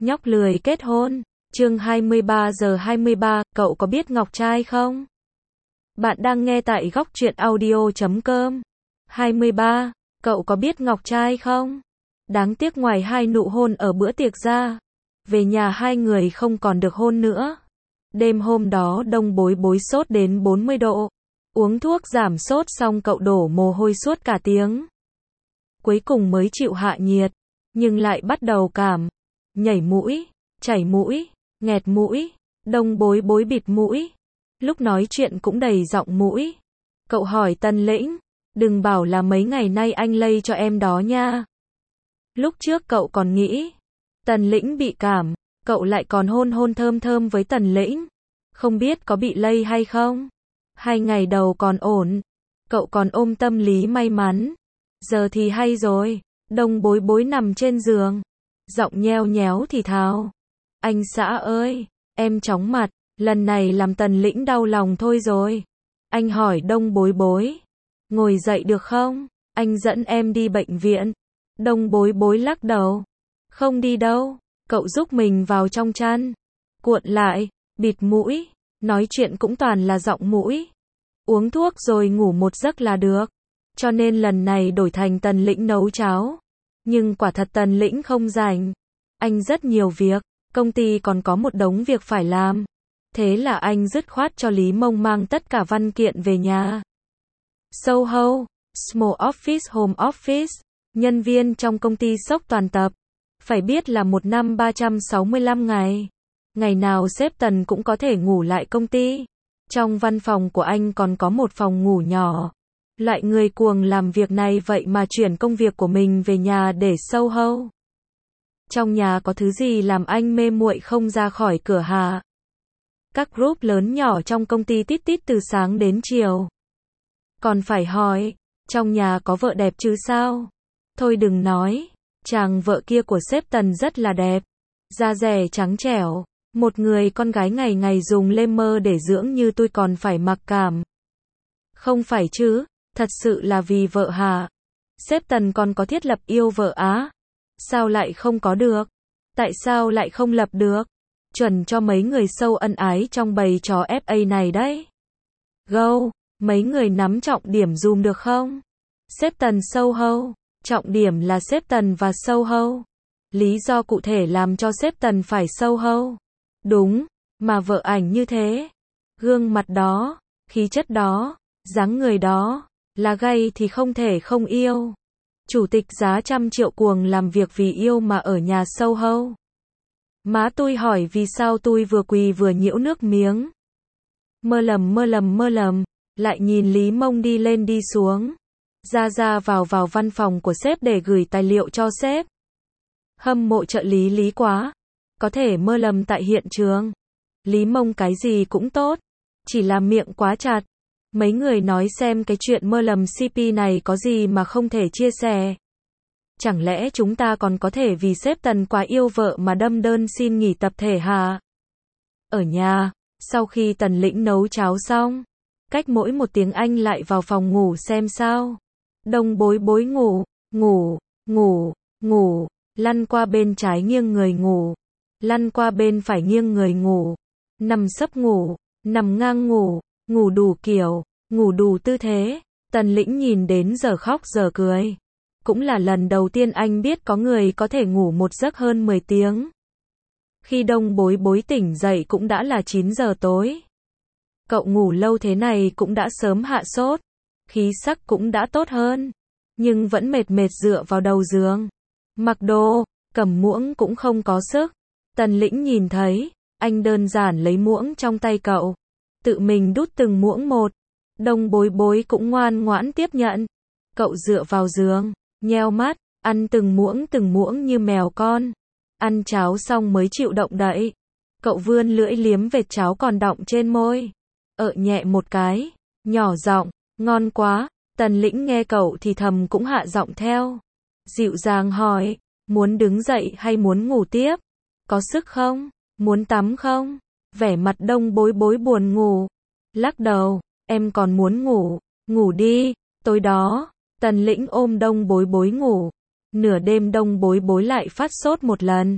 Nhóc lười kết hôn. Chương 23 giờ 23, cậu có biết Ngọc trai không? Bạn đang nghe tại góc truyện audio.com. 23, cậu có biết Ngọc trai không? Đáng tiếc ngoài hai nụ hôn ở bữa tiệc ra, về nhà hai người không còn được hôn nữa. Đêm hôm đó Đông Bối Bối sốt đến 40 độ. Uống thuốc giảm sốt xong cậu đổ mồ hôi suốt cả tiếng. Cuối cùng mới chịu hạ nhiệt, nhưng lại bắt đầu cảm, nhảy mũi, chảy mũi, nghẹt mũi. Đông Bối Bối bịt mũi. Lúc nói chuyện cũng đầy giọng mũi. Cậu hỏi Tần Lĩnh, đừng bảo là mấy ngày nay anh lây cho em đó nha. Lúc trước cậu còn nghĩ Tần Lĩnh bị cảm, cậu lại còn hôn thơm thơm với Tần Lĩnh. Không biết có bị lây hay không? 2 ngày đầu còn ổn, cậu còn ôm tâm lý may mắn. Giờ thì hay rồi. Đông Bối Bối nằm trên giường, giọng nheo nhéo thì thào. Anh xã ơi, em chóng mặt, lần này làm Tần Lĩnh đau lòng thôi rồi. Anh hỏi Đông Bối Bối, ngồi dậy được không? Anh dẫn em đi bệnh viện. Đông Bối Bối lắc đầu. Không đi đâu. Cậu rúc mình vào trong chăn, cuộn lại, bịt mũi, nói chuyện cũng toàn là giọng mũi. Uống thuốc rồi ngủ một giấc là được. Cho nên lần này đổi thành Tần Lĩnh nấu cháo. Nhưng quả thật Tần Lĩnh không rảnh. Anh rất nhiều việc, công ty còn có một đống việc phải làm. Thế là anh dứt khoát cho Lý Mông mang tất cả văn kiện về nhà. Soho, Small Office Home Office, nhân viên trong công ty sốc toàn tập. Phải biết là một năm 365 ngày. Ngày nào sếp Tần cũng có thể ngủ lại công ty. Trong văn phòng của anh còn có một phòng ngủ nhỏ. Loại người cuồng làm việc này vậy mà chuyển công việc của mình về nhà để Soho. Trong nhà có thứ gì làm anh mê muội không ra khỏi cửa hả? Các group lớn nhỏ trong công ty tít tít từ sáng đến chiều. Còn phải hỏi, trong nhà có vợ đẹp chứ sao? Thôi đừng nói, chàng vợ kia của sếp Tần rất là đẹp. Da dẻ trắng trẻo, một người con gái ngày ngày dùng lem mơ để dưỡng như tôi còn phải mặc cảm. Không phải chứ, thật sự là vì vợ hả? Sếp Tần còn có thiết lập yêu vợ á? Sao lại không có được? Tại sao lại không lập được? Chuẩn cho mấy người sâu ân ái trong bầy chó FA này đấy. Go, mấy người nắm trọng điểm dùm được không? Sếp Tần Soho, trọng điểm là sếp Tần và Soho. Lý do cụ thể làm cho sếp Tần phải Soho. Đúng, mà vợ ảnh như thế. Gương mặt đó, khí chất đó, dáng người đó, là gay thì không thể không yêu. Chủ tịch giá 100 triệu cuồng làm việc vì yêu mà ở nhà Soho. Má tôi hỏi vì sao tôi vừa quỳ vừa nhiễu nước miếng. Mơ lầm, lại nhìn Lý Mông đi lên đi xuống. Ra vào văn phòng của sếp để gửi tài liệu cho sếp. Hâm mộ trợ lý Lý quá. Có thể mơ lầm tại hiện trường. Lý Mông cái gì cũng tốt. Chỉ là miệng quá chặt. Mấy người nói xem cái chuyện mơ lầm CP này có gì mà không thể chia sẻ. Chẳng lẽ chúng ta còn có thể vì sếp Tần quá yêu vợ mà đâm đơn xin nghỉ tập thể hả? Ở nhà, sau khi Tần Lĩnh nấu cháo xong, cách mỗi một tiếng anh lại vào phòng ngủ xem sao. Đông Bối Bối ngủ, lăn qua bên trái nghiêng người ngủ, lăn qua bên phải nghiêng người ngủ, nằm sấp ngủ, nằm ngang ngủ, ngủ đủ kiểu, ngủ đủ tư thế. Tần Lĩnh nhìn đến giờ khóc giờ cười. Cũng là lần đầu tiên anh biết có người có thể ngủ một giấc hơn 10 tiếng. Khi Đông Bối Bối tỉnh dậy cũng đã là 9 giờ tối. Cậu ngủ lâu thế này cũng đã sớm hạ sốt. Khí sắc cũng đã tốt hơn. Nhưng vẫn mệt dựa vào đầu giường. Mặc đồ, cầm muỗng cũng không có sức. Tần Lĩnh nhìn thấy, anh đơn giản lấy muỗng trong tay cậu. Tự mình đút từng muỗng một. Đông Bối Bối cũng ngoan ngoãn tiếp nhận. Cậu dựa vào giường, nheo mắt, ăn từng muỗng như mèo con. Ăn cháo xong mới chịu động đậy. Cậu vươn lưỡi liếm vệt cháo còn đọng trên môi. Nhẹ một cái, nhỏ giọng, ngon quá. Tần Lĩnh nghe cậu thì thầm cũng hạ giọng theo. Dịu dàng hỏi, muốn đứng dậy hay muốn ngủ tiếp? Có sức không? Muốn tắm không? Vẻ mặt Đông Bối Bối buồn ngủ. Lắc đầu, em còn muốn ngủ, ngủ đi. Tối đó, Tần Lĩnh ôm Đông Bối Bối ngủ. Nửa đêm Đông Bối Bối lại phát sốt một lần.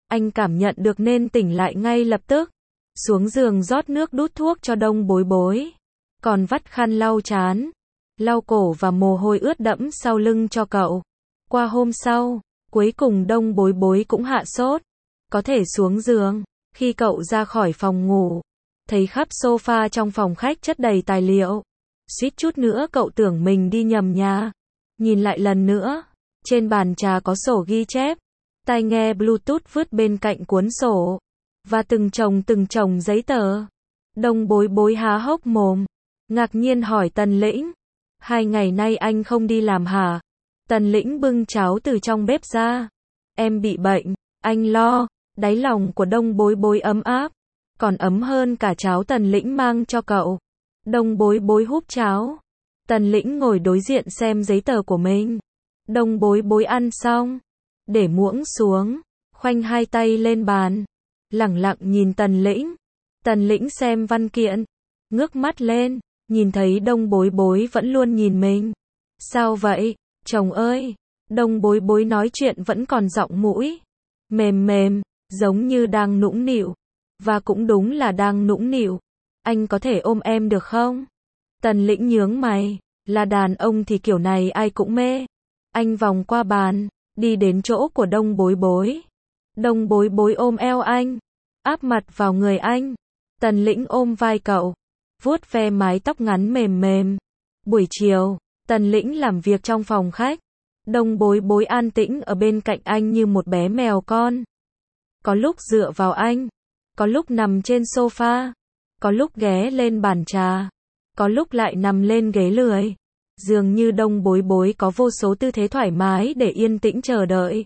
Anh cảm nhận được nên tỉnh lại ngay lập tức. Xuống giường rót nước đút thuốc cho Đông Bối Bối. Còn vắt khăn lau trán, lau cổ và mồ hôi ướt đẫm sau lưng cho cậu. Qua hôm sau, cuối cùng Đông Bối Bối cũng hạ sốt. Có thể xuống giường. Khi cậu ra khỏi phòng ngủ, thấy khắp sofa trong phòng khách chất đầy tài liệu. Suýt chút nữa cậu tưởng mình đi nhầm nhà. Nhìn lại lần nữa, trên bàn trà có sổ ghi chép, tai nghe Bluetooth vứt bên cạnh cuốn sổ, và từng chồng giấy tờ. Đông Bối Bối há hốc mồm, ngạc nhiên hỏi Tần Lĩnh, 2 ngày nay anh không đi làm hả? Tần Lĩnh bưng cháo từ trong bếp ra. Em bị bệnh, anh lo. Đáy lòng của Đông Bối Bối ấm áp, còn ấm hơn cả cháo Tần Lĩnh mang cho cậu. Đông Bối Bối húp cháo. Tần Lĩnh ngồi đối diện xem giấy tờ của mình. Đông Bối Bối ăn xong, để muỗng xuống, khoanh 2 tay lên bàn, lẳng lặng nhìn Tần Lĩnh. Tần Lĩnh xem văn kiện, ngước mắt lên, nhìn thấy Đông Bối Bối vẫn luôn nhìn mình. Sao vậy, chồng ơi? Đông Bối Bối nói chuyện vẫn còn giọng mũi mềm mềm, giống như đang nũng nịu. Và cũng đúng là đang nũng nịu. Anh có thể ôm em được không? Tần Lĩnh nhướng mày, là đàn ông thì kiểu này ai cũng mê. Anh vòng qua bàn, đi đến chỗ của Đông Bối Bối. Đông Bối Bối ôm eo anh, áp mặt vào người anh. Tần Lĩnh ôm vai cậu, vuốt ve mái tóc ngắn mềm mềm. Buổi chiều, Tần Lĩnh làm việc trong phòng khách. Đông Bối Bối an tĩnh ở bên cạnh anh như một bé mèo con. Có lúc dựa vào anh, có lúc nằm trên sofa, có lúc ghé lên bàn trà, có lúc lại nằm lên ghế lười. Dường như Đông Bối Bối có vô số tư thế thoải mái để yên tĩnh chờ đợi.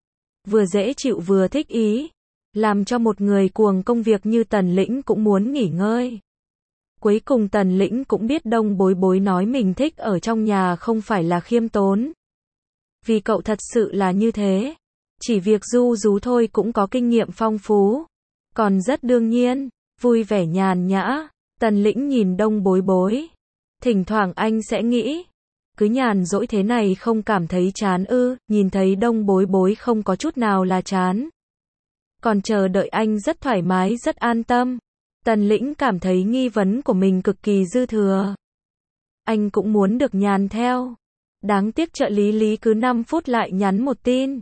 Vừa dễ chịu vừa thích ý, làm cho một người cuồng công việc như Tần Lĩnh cũng muốn nghỉ ngơi. Cuối cùng Tần Lĩnh cũng biết Đông Bối Bối nói mình thích ở trong nhà không phải là khiêm tốn. Vì cậu thật sự là như thế. Chỉ việc ru rú thôi cũng có kinh nghiệm phong phú. Còn rất đương nhiên, vui vẻ nhàn nhã. Tần Lĩnh nhìn Đông Bối Bối. Thỉnh thoảng anh sẽ nghĩ, cứ nhàn rỗi thế này không cảm thấy chán ư? Nhìn thấy Đông Bối Bối không có chút nào là chán. Còn chờ đợi anh rất thoải mái, rất an tâm. Tần Lĩnh cảm thấy nghi vấn của mình cực kỳ dư thừa. Anh cũng muốn được nhàn theo. Đáng tiếc trợ lý Lý cứ 5 phút lại nhắn một tin.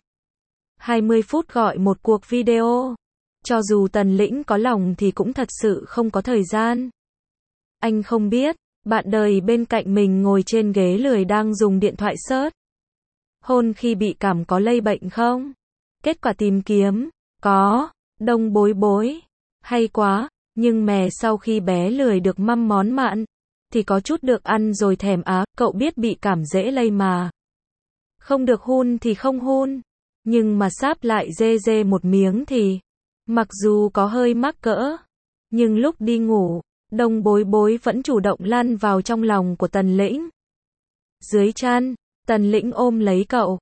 20 phút gọi một cuộc video. Cho dù Tần Lĩnh có lòng thì cũng thật sự không có thời gian. Anh không biết, bạn đời bên cạnh mình ngồi trên ghế lười đang dùng điện thoại search. Hôn khi bị cảm có lây bệnh không? Kết quả tìm kiếm, có. Đông Bối Bối. Hay quá, nhưng mè sau khi bé lười được măm món mặn, thì có chút được ăn rồi thèm á, cậu biết bị cảm dễ lây mà. Không được hun thì không hun, nhưng mà sáp lại dê dê một miếng thì, mặc dù có hơi mắc cỡ, nhưng lúc đi ngủ, Đông Bối Bối vẫn chủ động lăn vào trong lòng của Tần Lĩnh. Dưới chăn, Tần Lĩnh ôm lấy cậu.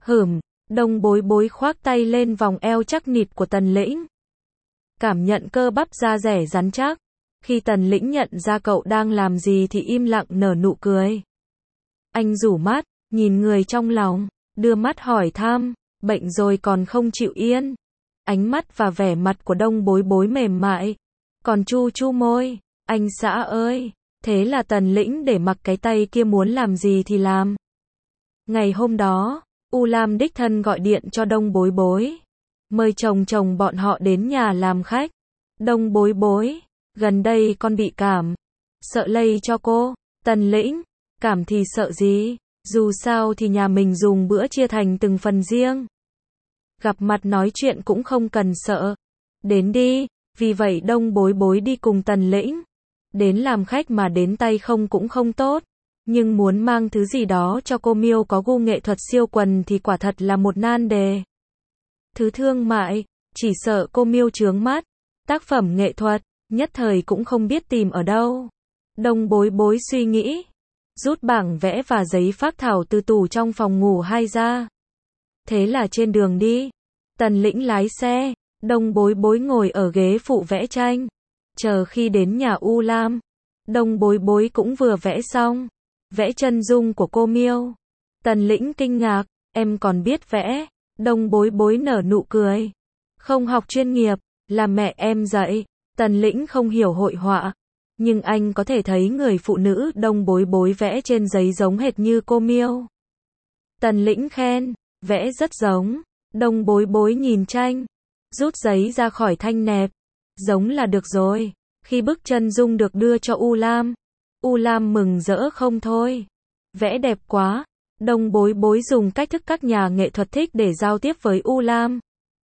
Đông Bối Bối khoác tay lên vòng eo chắc nịt của Tần Lĩnh. Cảm nhận cơ bắp da dẻ rắn chắc. Khi Tần Lĩnh nhận ra cậu đang làm gì thì im lặng nở nụ cười. Anh rủ mắt, nhìn người trong lòng, đưa mắt hỏi thăm, bệnh rồi còn không chịu yên. Ánh mắt và vẻ mặt của Đông Bối Bối mềm mại, còn chu chu môi, anh xã ơi. Thế là Tần Lĩnh để mặc cái tay kia muốn làm gì thì làm. Ngày hôm đó, U Lam đích thân gọi điện cho Đông Bối Bối, mời chồng bọn họ đến nhà làm khách. Đông Bối Bối, gần đây con bị cảm, sợ lây cho cô. Tần Lĩnh, cảm thì sợ gì, dù sao thì nhà mình dùng bữa chia thành từng phần riêng. Gặp mặt nói chuyện cũng không cần sợ. Đến đi. Vì vậy Đông Bối Bối đi cùng Tần Lĩnh. Đến làm khách mà đến tay không cũng không tốt. Nhưng muốn mang thứ gì đó cho cô Miêu có gu nghệ thuật siêu quần thì quả thật là một nan đề. Thứ thương mại, chỉ sợ cô Miêu chướng mắt. Tác phẩm nghệ thuật, nhất thời cũng không biết tìm ở đâu. Đông Bối Bối suy nghĩ, rút bảng vẽ và giấy phác thảo từ tủ trong phòng ngủ hai ra. Thế là trên đường đi, Tần Lĩnh lái xe, Đông Bối Bối ngồi ở ghế phụ vẽ tranh. Chờ khi đến nhà U Lam, Đông Bối Bối cũng vừa vẽ xong, vẽ chân dung của cô Miêu. Tần Lĩnh kinh ngạc, em còn biết vẽ? Đông Bối Bối nở nụ cười. Không học chuyên nghiệp, là mẹ em dạy. Tần Lĩnh không hiểu hội họa, nhưng anh có thể thấy người phụ nữ Đông Bối Bối vẽ trên giấy giống hệt như cô Miêu. Tần Lĩnh khen, vẽ rất giống. Đông Bối Bối nhìn tranh, rút giấy ra khỏi thanh nẹp. Giống là được rồi. Khi bức chân dung được đưa cho U Lam, U Lam mừng rỡ không thôi. Vẽ đẹp quá. Đông Bối Bối dùng cách thức các nhà nghệ thuật thích để giao tiếp với U Lam.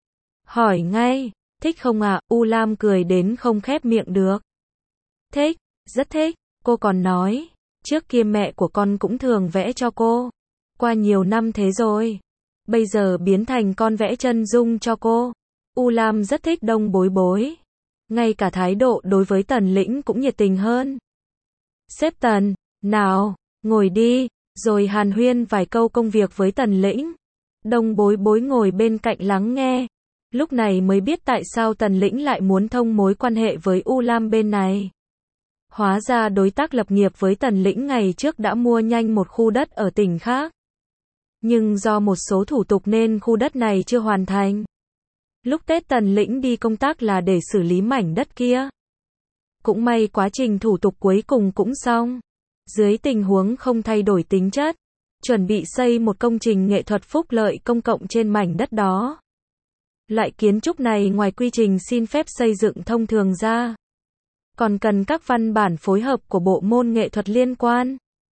Hỏi ngay, thích không ạ? U Lam cười đến không khép miệng được. Thích, rất thích. Cô còn nói, trước kia mẹ của con cũng thường vẽ cho cô. Qua nhiều năm thế rồi, bây giờ biến thành con vẽ chân dung cho cô. U Lam rất thích Đông Bối Bối. Ngay cả thái độ đối với Tần Lĩnh cũng nhiệt tình hơn. Sếp Tần, nào, ngồi đi, rồi hàn huyên vài câu công việc với Tần Lĩnh. Đông Bối Bối ngồi bên cạnh lắng nghe. Lúc này mới biết tại sao Tần Lĩnh lại muốn thông mối quan hệ với U Lam bên này. Hóa ra đối tác lập nghiệp với Tần Lĩnh ngày trước đã mua nhanh một khu đất ở tỉnh khác. Nhưng do một số thủ tục nên khu đất này chưa hoàn thành. Lúc Tết Tần Lĩnh đi công tác là để xử lý mảnh đất kia. Cũng may quá trình thủ tục cuối cùng cũng xong. Dưới tình huống không thay đổi tính chất, chuẩn bị xây một công trình nghệ thuật phúc lợi công cộng trên mảnh đất đó. Loại kiến trúc này ngoài quy trình xin phép xây dựng thông thường ra, còn cần các văn bản phối hợp của bộ môn nghệ thuật liên quan.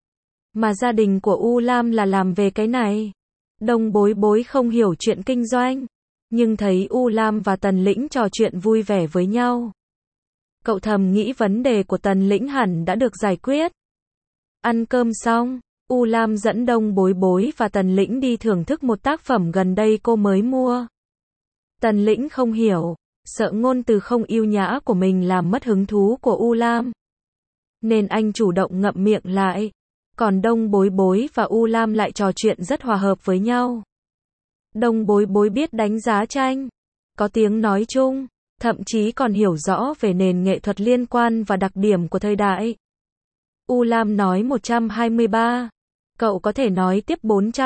Mà gia đình của U Lam là làm về cái này. Đông Bối Bối không hiểu chuyện kinh doanh, nhưng thấy U Lam và Tần Lĩnh trò chuyện vui vẻ với nhau. Cậu thầm nghĩ vấn đề của Tần Lĩnh hẳn đã được giải quyết. Ăn cơm xong, U Lam dẫn Đông Bối Bối và Tần Lĩnh đi thưởng thức một tác phẩm gần đây cô mới mua. Tần Lĩnh không hiểu, sợ ngôn từ không yêu nhã của mình làm mất hứng thú của U Lam, nên anh chủ động ngậm miệng lại. Còn Đông Bối Bối và U Lam lại trò chuyện rất hòa hợp với nhau. Đông Bối Bối biết đánh giá tranh, có tiếng nói chung, thậm chí còn hiểu rõ về nền nghệ thuật liên quan và đặc điểm của thời đại. U Lam nói 123, cậu có thể nói tiếp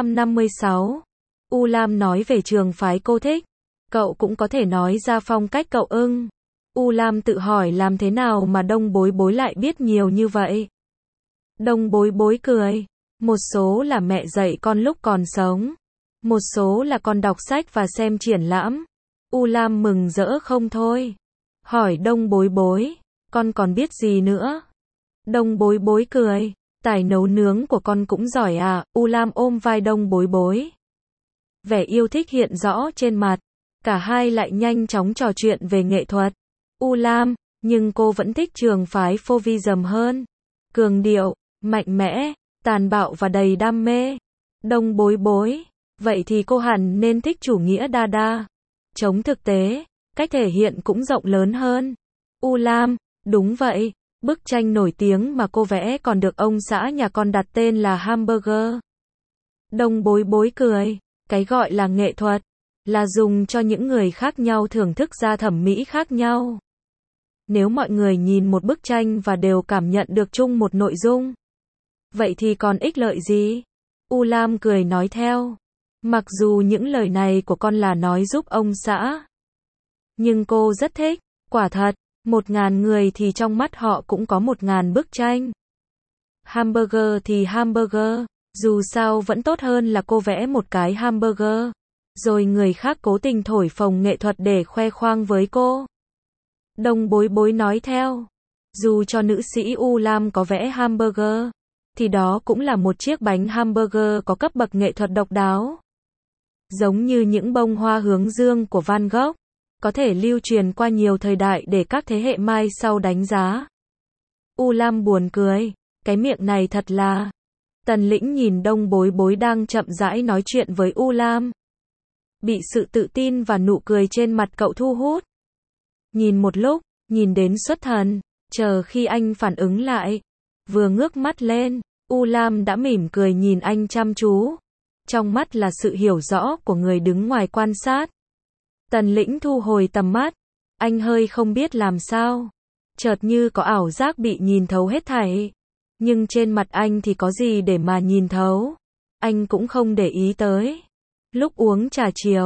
456. U Lam nói về trường phái cô thích, cậu cũng có thể nói ra phong cách cậu ưng. U Lam tự hỏi làm thế nào mà Đông Bối Bối lại biết nhiều như vậy. Đông Bối Bối cười, một số là mẹ dạy con lúc còn sống, một số là con đọc sách và xem triển lãm. U Lam mừng rỡ không thôi. Hỏi Đông Bối Bối, con còn biết gì nữa? Đông Bối Bối cười, tài nấu nướng của con cũng giỏi à? U Lam ôm vai Đông Bối Bối. Vẻ yêu thích hiện rõ trên mặt. Cả hai lại nhanh chóng trò chuyện về nghệ thuật. U Lam, nhưng cô vẫn thích trường phái Fauvism hơn. Cường điệu, mạnh mẽ, tàn bạo và đầy đam mê. Đông Bối Bối, vậy thì cô hẳn nên thích chủ nghĩa Dada. Chống thực tế, cách thể hiện cũng rộng lớn hơn. U Lam, đúng vậy, bức tranh nổi tiếng mà cô vẽ còn được ông xã nhà con đặt tên là Hamburger. Đông Bối Bối cười, cái gọi là nghệ thuật là dùng cho những người khác nhau thưởng thức ra thẩm mỹ khác nhau. Nếu mọi người nhìn một bức tranh và đều cảm nhận được chung một nội dung, vậy thì còn ích lợi gì? U Lam cười nói theo. Mặc dù những lời này của con là nói giúp ông xã, nhưng cô rất thích. Quả thật, 1000 người thì trong mắt họ cũng có 1000 bức tranh. Hamburger thì hamburger, dù sao vẫn tốt hơn là cô vẽ một cái hamburger, rồi người khác cố tình thổi phồng nghệ thuật để khoe khoang với cô. Đông Bối Bối nói theo. Dù cho nữ sĩ U Lam có vẽ hamburger, thì đó cũng là một chiếc bánh hamburger có cấp bậc nghệ thuật độc đáo. Giống như những bông hoa hướng dương của Van Gogh, có thể lưu truyền qua nhiều thời đại để các thế hệ mai sau đánh giá. U Lam buồn cười, cái miệng này thật là. Tần Lĩnh nhìn Đông Bối Bối đang chậm rãi nói chuyện với U Lam. Bị sự tự tin và nụ cười trên mặt cậu thu hút. Nhìn một lúc, nhìn đến xuất thần, chờ khi anh phản ứng lại. Vừa ngước mắt lên, U Lam đã mỉm cười nhìn anh chăm chú. Trong mắt là sự hiểu rõ của người đứng ngoài quan sát. Tần Lĩnh thu hồi tầm mắt. Anh hơi không biết làm sao. Chợt như có ảo giác bị nhìn thấu hết thảy. Nhưng trên mặt anh thì có gì để mà nhìn thấu. Anh cũng không để ý tới. Lúc uống trà chiều,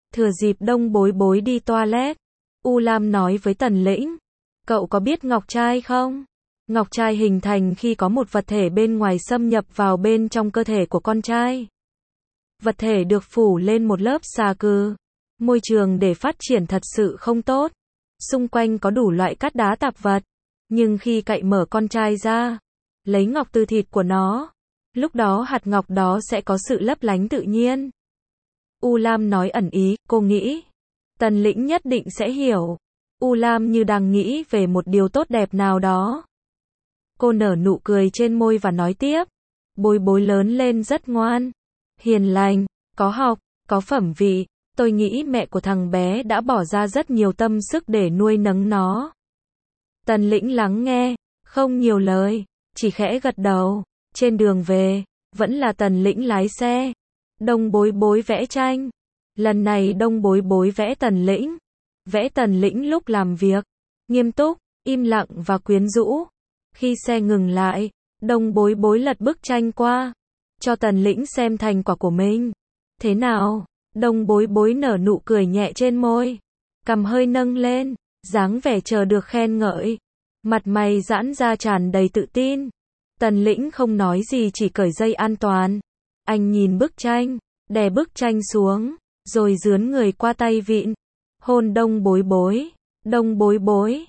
Thừa dịp Đông Bối Bối đi toilet, U Lam nói với Tần Lĩnh, cậu có biết ngọc trai không? Ngọc trai hình thành khi có một vật thể bên ngoài xâm nhập vào bên trong cơ thể của con trai. Vật thể được phủ lên một lớp xà cừ. Môi trường để phát triển thật sự không tốt. Xung quanh có đủ loại cát đá tạp vật. Nhưng khi cậy mở con trai ra, lấy ngọc từ thịt của nó, lúc đó hạt ngọc đó sẽ có sự lấp lánh tự nhiên. U Lam nói ẩn ý, cô nghĩ Tần Lĩnh nhất định sẽ hiểu. U Lam như đang nghĩ về một điều tốt đẹp nào đó. Cô nở nụ cười trên môi và nói tiếp, Bối Bối lớn lên rất ngoan, hiền lành, có học, có phẩm vị. Tôi nghĩ mẹ của thằng bé đã bỏ ra rất nhiều tâm sức để nuôi nấng nó. Tần Lĩnh lắng nghe, không nhiều lời, chỉ khẽ gật đầu. Trên đường về, vẫn là Tần Lĩnh lái xe. Đông Bối Bối vẽ tranh. Lần này Đông Bối Bối vẽ Tần Lĩnh. Vẽ Tần Lĩnh lúc làm việc, nghiêm túc, im lặng và quyến rũ. Khi xe ngừng lại, Đông Bối Bối lật bức tranh qua, cho Tần Lĩnh xem thành quả của mình. Thế nào? Đông Bối Bối nở nụ cười nhẹ trên môi, cằm hơi nâng lên, dáng vẻ chờ được khen ngợi. Mặt mày giãn ra tràn đầy tự tin. Tần Lĩnh không nói gì, chỉ cởi dây an toàn. Anh nhìn bức tranh, đè bức tranh xuống, rồi dướn người qua tay vịn. Hôn Đông Bối Bối. Đông Bối Bối.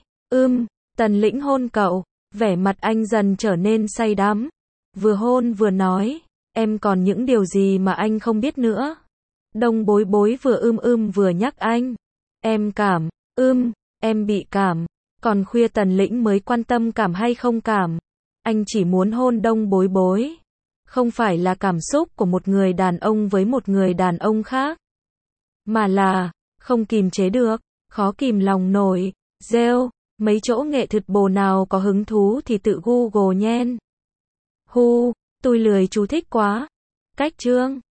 Tần Lĩnh hôn cậu. Vẻ mặt anh dần trở nên say đắm. Vừa hôn vừa nói, em còn những điều gì mà anh không biết nữa. Đông Bối Bối vừa vừa nhắc anh. Em cảm, em bị cảm. Còn khuya Tần Lĩnh mới quan tâm cảm hay không cảm. Anh chỉ muốn hôn Đông Bối Bối. Không phải là cảm xúc của một người đàn ông với một người đàn ông khác, mà là không kìm chế được, khó kìm lòng nổi. Rêu, mấy chỗ nghệ thuật bồ nào có hứng thú thì tự Google nhen. Tôi lười chú thích quá. Cách chương